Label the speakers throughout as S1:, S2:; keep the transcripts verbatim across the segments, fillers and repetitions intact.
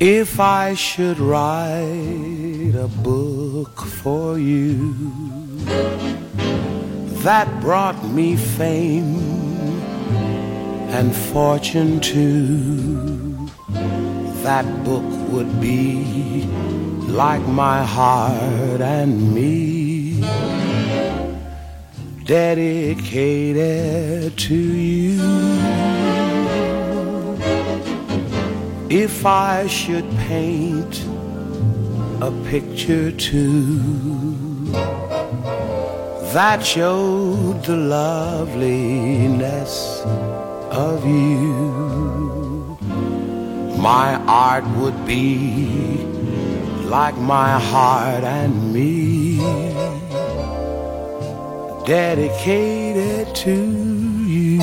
S1: If I should write a book for you that brought me fame and fortune too, that book would be like my heart and me, dedicated to you. If I should paint a picture too that showed the loveliness of you, my art would be like my heart and me, dedicated to you,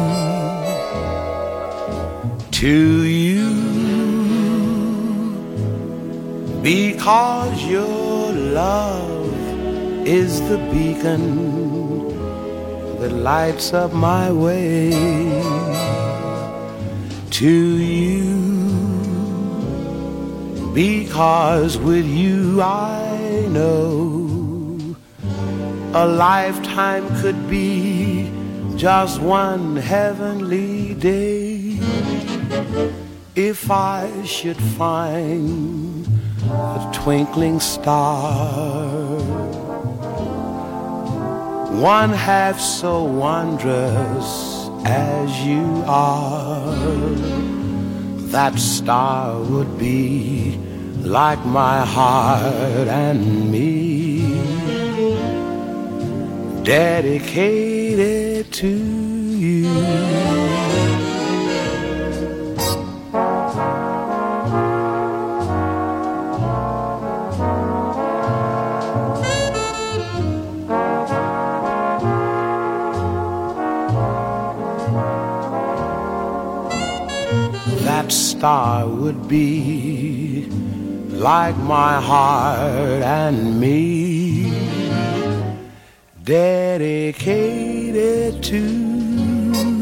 S1: to you, because your love is the beacon that lights up my way. To you, because with you I know a lifetime could be just one heavenly day. If I should find a twinkling star, one half so wondrous as you are, that star would be like my heart and me, dedicated to you. That star would be like my heart and me, dedicated to